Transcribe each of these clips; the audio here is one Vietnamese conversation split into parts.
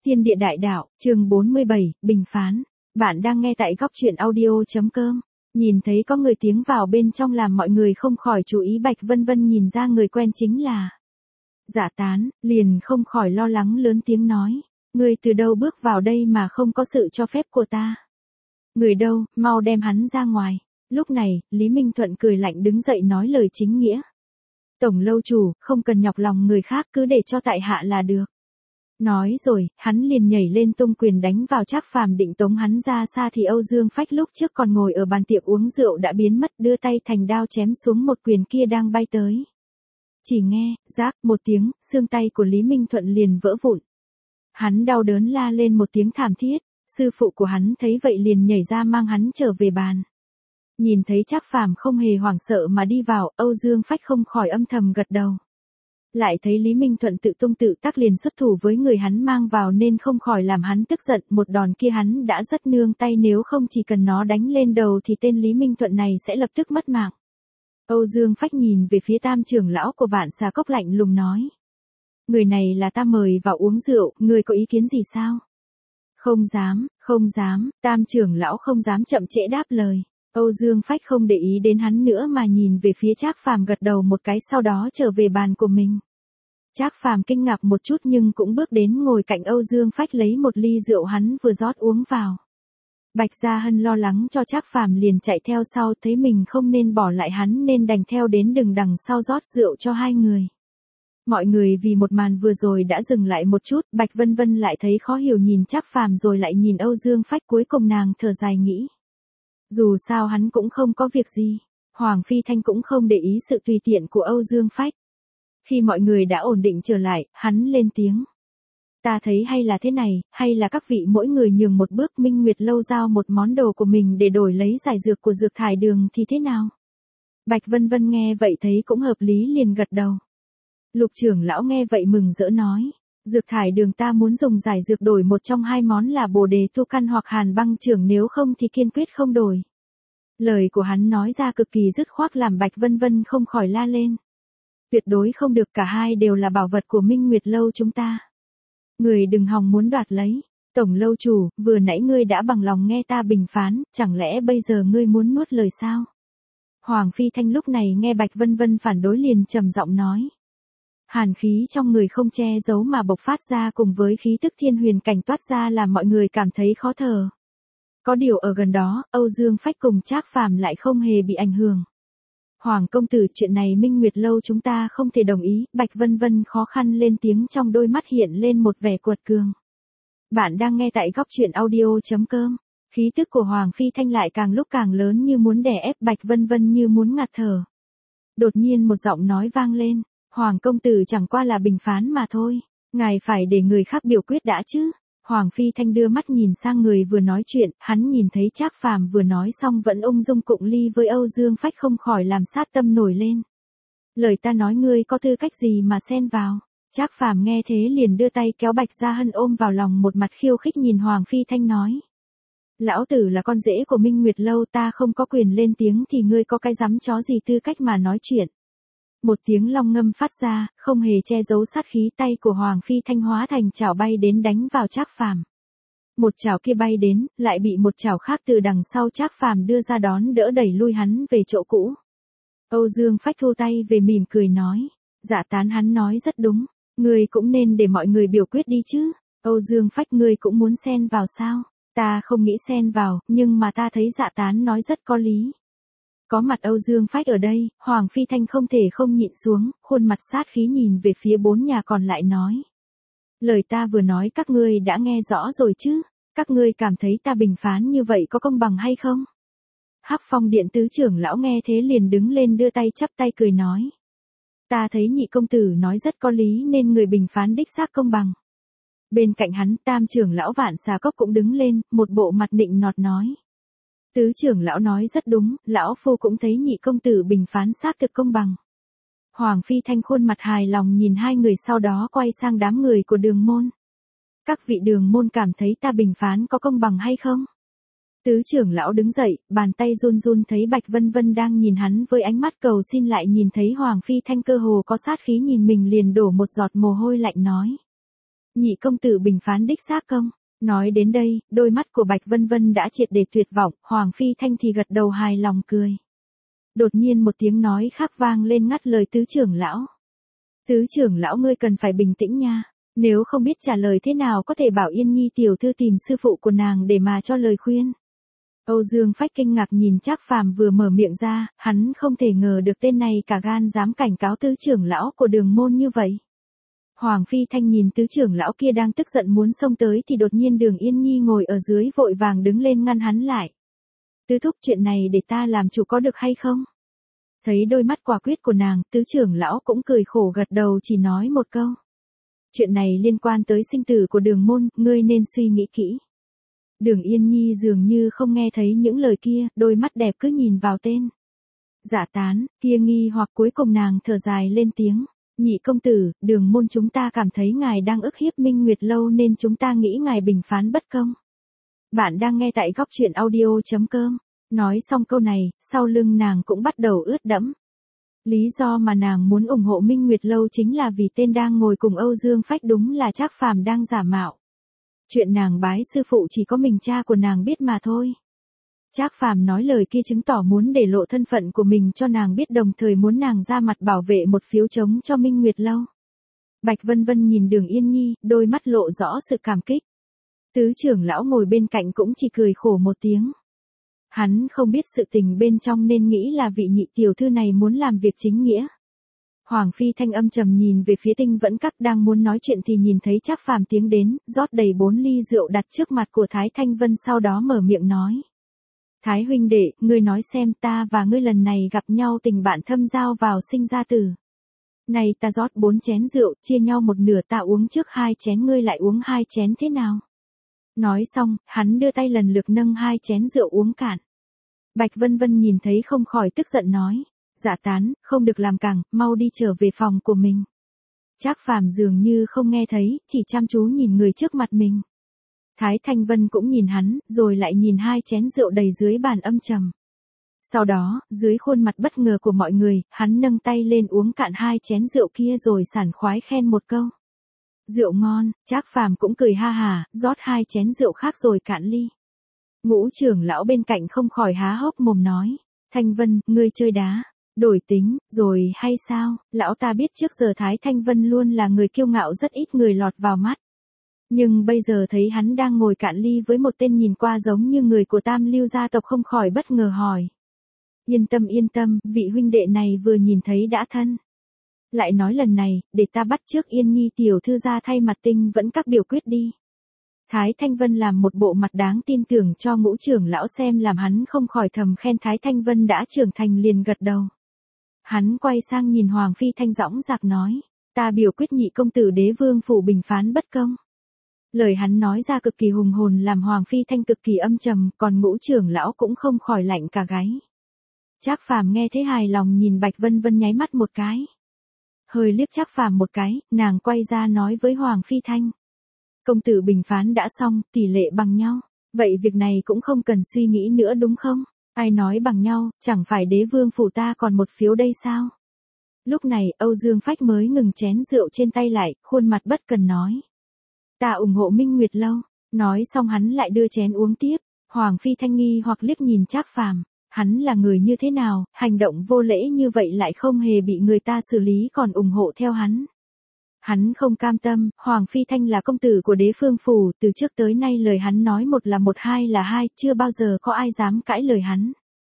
Thiên địa đại đạo, chương 47, bình phán. Bạn đang nghe tại góc truyện audio.com. Nhìn thấy có người tiếng vào bên trong làm mọi người không khỏi chú ý. Bạch Vân Vân nhìn ra người quen chính là Dạ Tán, liền không khỏi lo lắng lớn tiếng nói. Người từ đâu bước vào đây mà không có sự cho phép của ta? Người đâu, mau đem hắn ra ngoài. Lúc này, Lý Minh Thuận cười lạnh đứng dậy nói lời chính nghĩa. Tổng lâu chủ, không cần nhọc lòng người khác, cứ để cho tại hạ là được. Nói rồi, hắn liền nhảy lên tung quyền đánh vào Trác Phàm định tống hắn ra xa thì Âu Dương Phách lúc trước còn ngồi ở bàn tiệc uống rượu đã biến mất, đưa tay thành đao chém xuống một quyền kia đang bay tới. Chỉ nghe, rác một tiếng, xương tay của Lý Minh Thuận liền vỡ vụn. Hắn đau đớn la lên một tiếng thảm thiết, sư phụ của hắn thấy vậy liền nhảy ra mang hắn trở về bàn. Nhìn thấy Trác Phàm không hề hoảng sợ mà đi vào, Âu Dương Phách không khỏi âm thầm gật đầu. Lại thấy Lý Minh Thuận tự tung tự tác liền xuất thủ với người hắn mang vào nên không khỏi làm hắn tức giận, một đòn kia hắn đã rất nương tay, nếu không chỉ cần nó đánh lên đầu thì tên Lý Minh Thuận này sẽ lập tức mất mạng. Âu Dương Phách nhìn về phía Tam trưởng lão của Vạn Xà Cốc lạnh lùng nói. Người này là ta mời vào uống rượu, người có ý kiến gì sao? Không dám, Tam trưởng lão không dám chậm trễ đáp lời. Âu Dương Phách không để ý đến hắn nữa mà nhìn về phía Trác Phàm gật đầu một cái, sau đó trở về bàn của mình. Trác Phàm kinh ngạc một chút nhưng cũng bước đến ngồi cạnh Âu Dương Phách lấy một ly rượu hắn vừa rót uống vào. Bạch Gia Hân lo lắng cho Trác Phàm liền chạy theo sau, thấy mình không nên bỏ lại hắn nên đành theo đến đằng sau rót rượu cho hai người. Mọi người vì một màn vừa rồi đã dừng lại một chút, Bạch Vân Vân lại thấy khó hiểu nhìn Trác Phàm rồi lại nhìn Âu Dương Phách, cuối cùng nàng thở dài nghĩ. Dù sao hắn cũng không có việc gì, Hoàng Phi Thanh cũng không để ý sự tùy tiện của Âu Dương Phách. Khi mọi người đã ổn định trở lại, hắn lên tiếng. Ta thấy hay là thế này, hay là các vị mỗi người nhường một bước, Minh Nguyệt Lâu giao một món đồ của mình để đổi lấy giải dược của Dược Thải Đường thì thế nào? Bạch Vân Vân nghe vậy thấy cũng hợp lý liền gật đầu. Lục trưởng lão nghe vậy mừng rỡ nói. Dược Thải Đường ta muốn dùng giải dược đổi một trong hai món là Bồ Đề Tu Căn hoặc Hàn Băng Trưởng, nếu không thì kiên quyết không đổi. Lời của hắn nói ra cực kỳ dứt khoát làm Bạch Vân Vân không khỏi la lên. Tuyệt đối không được, cả hai đều là bảo vật của Minh Nguyệt Lâu chúng ta. Người đừng hòng muốn đoạt lấy. Tổng lâu chủ, vừa nãy ngươi đã bằng lòng nghe ta bình phán, chẳng lẽ bây giờ ngươi muốn nuốt lời sao? Hoàng Phi Thanh lúc này nghe Bạch Vân Vân phản đối liền trầm giọng nói. Hàn khí trong người không che giấu mà bộc phát ra cùng với khí tức thiên huyền cảnh toát ra làm mọi người cảm thấy khó thở. Có điều ở gần đó, Âu Dương Phách cùng Trác Phàm lại không hề bị ảnh hưởng. Hoàng công tử, chuyện này Minh Nguyệt Lâu chúng ta không thể đồng ý. Bạch Vân Vân khó khăn lên tiếng, trong đôi mắt hiện lên một vẻ cuột cường. Bạn đang nghe tại góc truyện audio.com. Khí tức của Hoàng Phi Thanh lại càng lúc càng lớn như muốn đè ép Bạch Vân Vân như muốn ngạt thở. Đột nhiên một giọng nói vang lên. Hoàng công tử chẳng qua là bình phán mà thôi. Ngài phải để người khác biểu quyết đã chứ. Hoàng Phi Thanh đưa mắt nhìn sang người vừa nói chuyện, hắn nhìn thấy Trác Phàm vừa nói xong vẫn ung dung cụng ly với Âu Dương Phách không khỏi làm sát tâm nổi lên. Lời ta nói ngươi có tư cách gì mà xen vào? Trác Phàm nghe thế liền đưa tay kéo Bạch Gia Hân ôm vào lòng, một mặt khiêu khích nhìn Hoàng Phi Thanh nói. Lão tử là con rể của Minh Nguyệt Lâu, ta không có quyền lên tiếng thì ngươi có cái dám chó gì tư cách mà nói chuyện. Một tiếng long ngâm phát ra, không hề che giấu sát khí, tay của Hoàng Phi Thanh hóa thành chảo bay đến đánh vào Trác Phàm. Một chảo kia bay đến, lại bị một chảo khác từ đằng sau Trác Phàm đưa ra đón đỡ đẩy lui hắn về chỗ cũ. Âu Dương Phách thu tay về mỉm cười nói. Dạ Tán, hắn nói rất đúng, ngươi cũng nên để mọi người biểu quyết đi chứ. Âu Dương Phách, ngươi cũng muốn xen vào sao? Ta không nghĩ xen vào, nhưng mà ta thấy Dạ Tán nói rất có lý. Có mặt Âu Dương Phách ở đây, Hoàng Phi Thanh không thể không nhịn xuống, khuôn mặt sát khí nhìn về phía bốn nhà còn lại nói. Lời ta vừa nói các ngươi đã nghe rõ rồi chứ, các ngươi cảm thấy ta bình phán như vậy có công bằng hay không? Hắc Phong Điện tứ trưởng lão nghe thế liền đứng lên đưa tay chắp tay cười nói. Ta thấy nhị công tử nói rất có lý nên người bình phán đích xác công bằng. Bên cạnh hắn, Tam trưởng lão Vạn Xà Cốc cũng đứng lên, một bộ mặt nịnh nọt nói. Tứ trưởng lão nói rất đúng, lão phu cũng thấy nhị công tử bình phán xác thực công bằng. Hoàng Phi Thanh khuôn mặt hài lòng nhìn hai người, sau đó quay sang đám người của Đường môn. Các vị Đường môn cảm thấy ta bình phán có công bằng hay không? Tứ trưởng lão đứng dậy, bàn tay run run, thấy Bạch Vân Vân đang nhìn hắn với ánh mắt cầu xin, lại nhìn thấy Hoàng Phi Thanh cơ hồ có sát khí nhìn mình liền đổ một giọt mồ hôi lạnh nói. Nhị công tử bình phán đích xác công. Nói đến đây, đôi mắt của Bạch Vân Vân đã triệt để tuyệt vọng, Hoàng Phi Thanh thì gật đầu hài lòng cười. Đột nhiên một tiếng nói khác vang lên ngắt lời tứ trưởng lão. Tứ trưởng lão ngươi cần phải bình tĩnh nha, nếu không biết trả lời thế nào có thể bảo Yên Nhi tiểu thư tìm sư phụ của nàng để mà cho lời khuyên. Âu Dương Phách kinh ngạc nhìn Trác Phàm vừa mở miệng ra, hắn không thể ngờ được tên này cả gan dám cảnh cáo tứ trưởng lão của Đường môn như vậy. Hoàng Phi Thanh nhìn tứ trưởng lão kia đang tức giận muốn xông tới thì đột nhiên Đường Yên Nhi ngồi ở dưới vội vàng đứng lên ngăn hắn lại. Tứ thúc, chuyện này để ta làm chủ có được hay không? Thấy đôi mắt quả quyết của nàng, tứ trưởng lão cũng cười khổ gật đầu chỉ nói một câu. Chuyện này liên quan tới sinh tử của Đường môn, ngươi nên suy nghĩ kỹ. Đường Yên Nhi dường như không nghe thấy những lời kia, đôi mắt đẹp cứ nhìn vào tên. Dạ Tán, kia nghi hoặc cuối cùng nàng thở dài lên tiếng. Nhị công tử, Đường môn chúng ta cảm thấy ngài đang ức hiếp Minh Nguyệt Lâu nên chúng ta nghĩ ngài bình phán bất công. Bạn đang nghe tại góc truyện audio.com. Nói xong câu này, sau lưng nàng cũng bắt đầu ướt đẫm. Lý do mà nàng muốn ủng hộ Minh Nguyệt Lâu chính là vì tên đang ngồi cùng Âu Dương Phách đúng là Trác Phàm đang giả mạo. Chuyện nàng bái sư phụ chỉ có mình cha của nàng biết mà thôi. Trác Phàm nói lời kia chứng tỏ muốn để lộ thân phận của mình cho nàng biết, đồng thời muốn nàng ra mặt bảo vệ một phiếu trống cho Minh Nguyệt Lâu. Bạch Vân Vân nhìn Đường Yên Nhi, đôi mắt lộ rõ sự cảm kích. Tứ trưởng lão ngồi bên cạnh cũng chỉ cười khổ một tiếng. Hắn không biết sự tình bên trong nên nghĩ là vị nhị tiểu thư này muốn làm việc chính nghĩa. Hoàng Phi Thanh âm trầm nhìn về phía Tinh Vẫn Các đang muốn nói chuyện thì nhìn thấy Trác Phàm tiến đến, rót đầy 4 ly rượu đặt trước mặt của Thái Thanh Vân, sau đó mở miệng nói. Thái huynh đệ, ngươi nói xem, ta và ngươi lần này gặp nhau tình bạn thâm giao vào sinh ra tử. Này ta rót 4 chén rượu, chia nhau một nửa, ta uống trước 2 chén, ngươi lại uống 2 chén thế nào? Nói xong, hắn đưa tay lần lượt nâng 2 chén rượu uống cạn. Bạch Vân Vân nhìn thấy không khỏi tức giận nói. Dạ Tán, không được làm cẳng, mau đi trở về phòng của mình. Trác Phàm dường như không nghe thấy, chỉ chăm chú nhìn người trước mặt mình. Thái Thanh Vân cũng nhìn hắn, rồi lại nhìn 2 chén rượu đầy dưới bàn âm trầm. Sau đó, dưới khuôn mặt bất ngờ của mọi người, hắn nâng tay lên uống cạn 2 chén rượu kia rồi sảng khoái khen một câu. Rượu ngon. Trác Phàm cũng cười ha hà, rót 2 chén rượu khác rồi cạn ly. Ngũ trưởng lão bên cạnh không khỏi há hốc mồm nói. Thanh Vân, ngươi chơi đá, đổi tính, rồi hay sao? Lão ta biết trước giờ Thái Thanh Vân luôn là người kiêu ngạo, rất ít người lọt vào mắt. Nhưng bây giờ thấy hắn đang ngồi cạn ly với một tên nhìn qua giống như người của Tam Lưu gia tộc, không khỏi bất ngờ hỏi. Yên tâm, vị huynh đệ này vừa nhìn thấy đã thân. Lại nói lần này, để ta bắt trước Yên Nhi tiểu thư ra thay mặt Tinh Vẫn Các biểu quyết đi. Thái Thanh Vân làm một bộ mặt đáng tin tưởng cho ngũ trưởng lão xem, làm hắn không khỏi thầm khen Thái Thanh Vân đã trưởng thành, liền gật đầu. Hắn quay sang nhìn Hoàng Phi Thanh dõng dạc nói, ta biểu quyết nhị công tử Đế Vương phủ bình phán bất công. Lời hắn nói ra cực kỳ hùng hồn làm Hoàng Phi Thanh cực kỳ âm trầm, còn ngũ trưởng lão cũng không khỏi lạnh cả gáy. Trác Phàm nghe thế hài lòng nhìn Bạch Vân Vân nháy mắt một cái. Hơi liếc Trác Phàm một cái, nàng quay ra nói với Hoàng Phi Thanh. Công tử bình phán đã xong, tỷ lệ bằng nhau. Vậy việc này cũng không cần suy nghĩ nữa đúng không? Ai nói bằng nhau, chẳng phải Đế Vương phủ ta còn một phiếu đây sao? Lúc này, Âu Dương Phách mới ngừng chén rượu trên tay lại, khuôn mặt bất cần nói. Ta ủng hộ Minh Nguyệt Lâu. Nói xong hắn lại đưa chén uống tiếp. Hoàng Phi Thanh nghi hoặc liếc nhìn Trác Phàm. Hắn là người như thế nào, hành động vô lễ như vậy lại không hề bị người ta xử lý còn ủng hộ theo hắn. Hắn không cam tâm, Hoàng Phi Thanh là công tử của Đế Phương phủ, từ trước tới nay lời hắn nói một là một, hai là hai, chưa bao giờ có ai dám cãi lời hắn.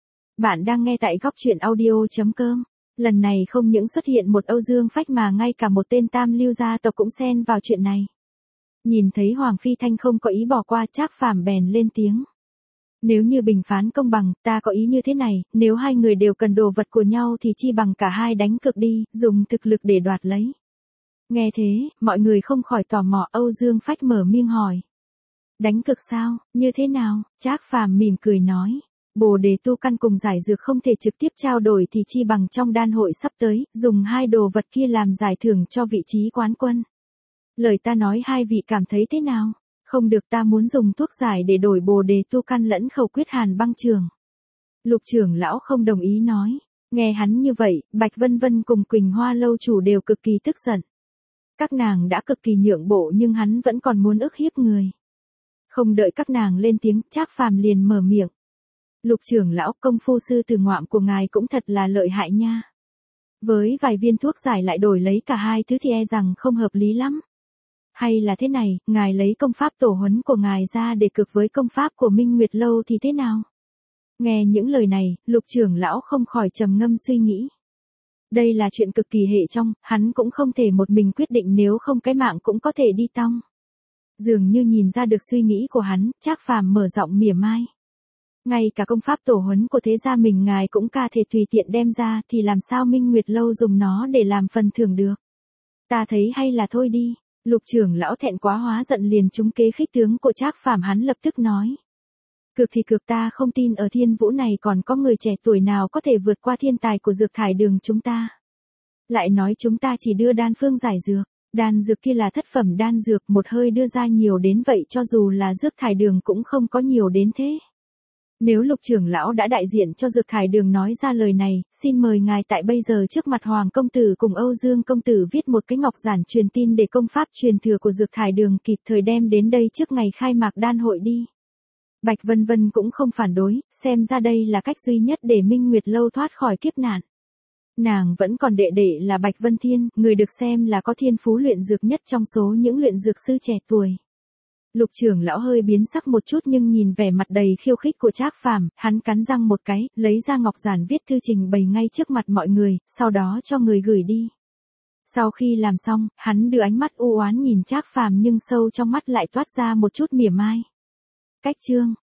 Bạn đang nghe tại góc truyện audio.com. Lần này không những xuất hiện một Âu Dương Phách mà ngay cả một tên Tam Lưu gia tộc cũng xen vào chuyện này. Nhìn thấy Hoàng Phi Thanh không có ý bỏ qua, Trác Phàm bèn lên tiếng. Nếu như bình phán công bằng, ta có ý như thế này, nếu hai người đều cần đồ vật của nhau thì chi bằng cả hai đánh cược đi, dùng thực lực để đoạt lấy. Nghe thế, mọi người không khỏi tò mò. Âu Dương Phách mở miệng hỏi. Đánh cược sao, như thế nào? Trác Phàm mỉm cười nói. Bồ đề tu căn cùng giải dược không thể trực tiếp trao đổi thì chi bằng trong đan hội sắp tới, dùng hai đồ vật kia làm giải thưởng cho vị trí quán quân. Lời ta nói hai vị cảm thấy thế nào? Không được, ta muốn dùng thuốc giải để đổi bồ đề tu căn lẫn khẩu quyết hàn băng trường. Lục trưởng lão không đồng ý nói. Nghe hắn như vậy, Bạch Vân Vân cùng Quỳnh Hoa lâu chủ đều cực kỳ tức giận. Các nàng đã cực kỳ nhượng bộ nhưng hắn vẫn còn muốn ức hiếp người. Không đợi các nàng lên tiếng, Trác Phàm liền mở miệng. Lục trưởng lão, công phu sư tử ngoạm của ngài cũng thật là lợi hại nha. Với vài viên thuốc giải lại đổi lấy cả hai thứ thì e rằng không hợp lý lắm. Hay là thế này, ngài lấy công pháp tổ huấn của ngài ra để cực với công pháp của Minh Nguyệt Lâu thì thế nào? Nghe những lời này, lục trưởng lão không khỏi trầm ngâm suy nghĩ. Đây là chuyện cực kỳ hệ trong, hắn cũng không thể một mình quyết định, nếu không cái mạng cũng có thể đi tong. Dường như nhìn ra được suy nghĩ của hắn, Trác Phàm mở giọng mỉa mai. Ngay cả công pháp tổ huấn của thế gia mình ngài cũng ca thể tùy tiện đem ra thì làm sao Minh Nguyệt Lâu dùng nó để làm phần thưởng được. Ta thấy hay là thôi đi. Lục trưởng lão thẹn quá hóa giận liền trúng kế khích tướng của Trác Phàm, hắn lập tức nói. Cực thì cực, ta không tin ở thiên vũ này còn có người trẻ tuổi nào có thể vượt qua thiên tài của dược thải đường chúng ta. Lại nói chúng ta chỉ đưa đan phương giải dược, đan dược kia là thất phẩm đan dược, một hơi đưa ra nhiều đến vậy cho dù là dược thải đường cũng không có nhiều đến thế. Nếu lục trưởng lão đã đại diện cho dược thải đường nói ra lời này, xin mời ngài tại bây giờ trước mặt Hoàng công tử cùng Âu Dương công tử viết một cái ngọc giản truyền tin để công pháp truyền thừa của dược thải đường kịp thời đem đến đây trước ngày khai mạc đan hội đi. Bạch Vân Vân cũng không phản đối, xem ra đây là cách duy nhất để Minh Nguyệt Lâu thoát khỏi kiếp nạn. Nàng vẫn còn đệ đệ là Bạch Vân Thiên, người được xem là có thiên phú luyện dược nhất trong số những luyện dược sư trẻ tuổi. Lục trưởng lão hơi biến sắc một chút nhưng nhìn vẻ mặt đầy khiêu khích của Trác Phàm, hắn cắn răng một cái, lấy ra ngọc giản viết thư trình bày ngay trước mặt mọi người, sau đó cho người gửi đi. Sau khi làm xong, hắn đưa ánh mắt u oán nhìn Trác Phàm nhưng sâu trong mắt lại toát ra một chút mỉa mai. Cách chương